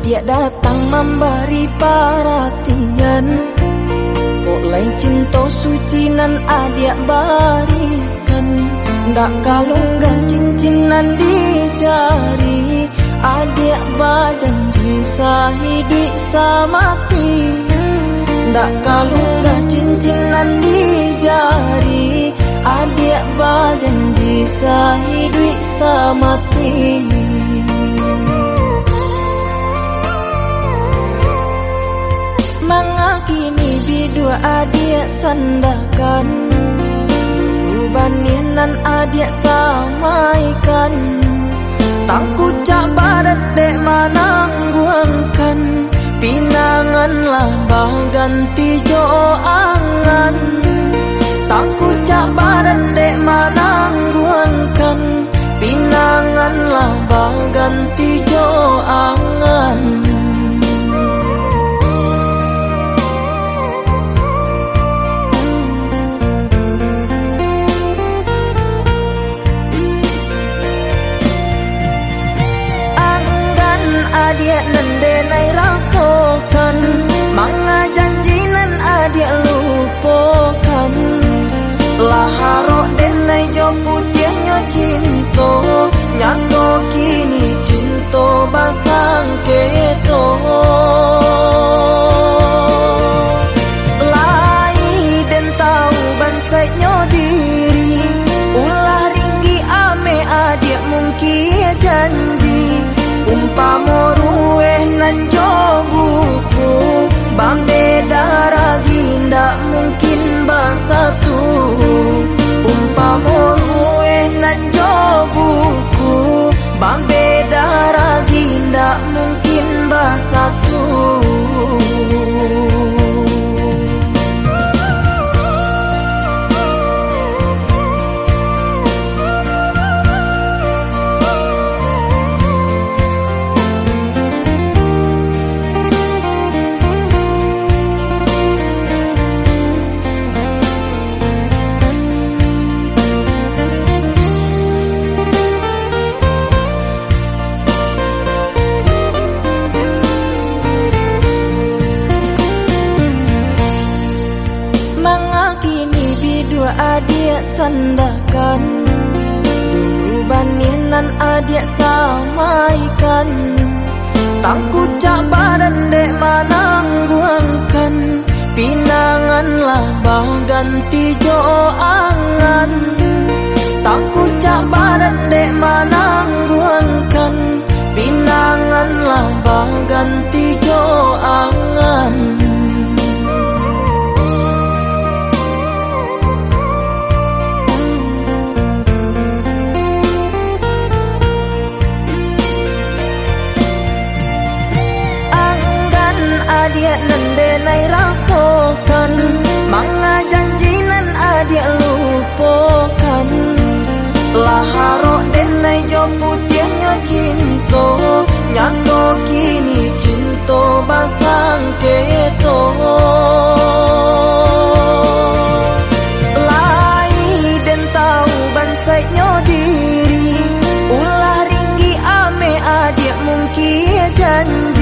Dia datang memberi perhatian, oleh cinta suci nan adik barikan. Ndak kalunggan cincinan di jari, adik berjanji sehidup semati. Ndak kalunggan cincinan di jari, adik berjanji sehidup semati. Mengakini bidua adik sandakan, baninan adik samaikan. Tangku cabaran dek manangguangkan, pinanganlah baganti jo angan. Tangku cabaran dek manangguangkan, pinanganlah baganti jo angan. Adik nendenai rasakan, manga janjinan adik lupakan. Laharok denai jo putihnya cinta, nyato kini cinta basang keto. Lai den tahu bansainya diri, ulah ringgi ame adik mungkin janji. Umpama rueh nan jo buku, bambeda ragi ndak mungkin bersatu. Umpama rueh nan jo buku, bambeda ragi ndak mungkin bersatu. Adik sandakan, dulu baninan adik samaikan. Tangku cabaran dek manangguangkan, pinanganlah baganti jo angan. Tangku cabaran dek manangguangkan, pinanganlah baganti jo angan. Adik nendenai rasakan, manga janjinan adik lupakan. Laharok denai jo putihnya cinta, nyato kini cinta basang keto. Lai den tahu bansainya diri, ulah ringgi ame adik mungkin janji.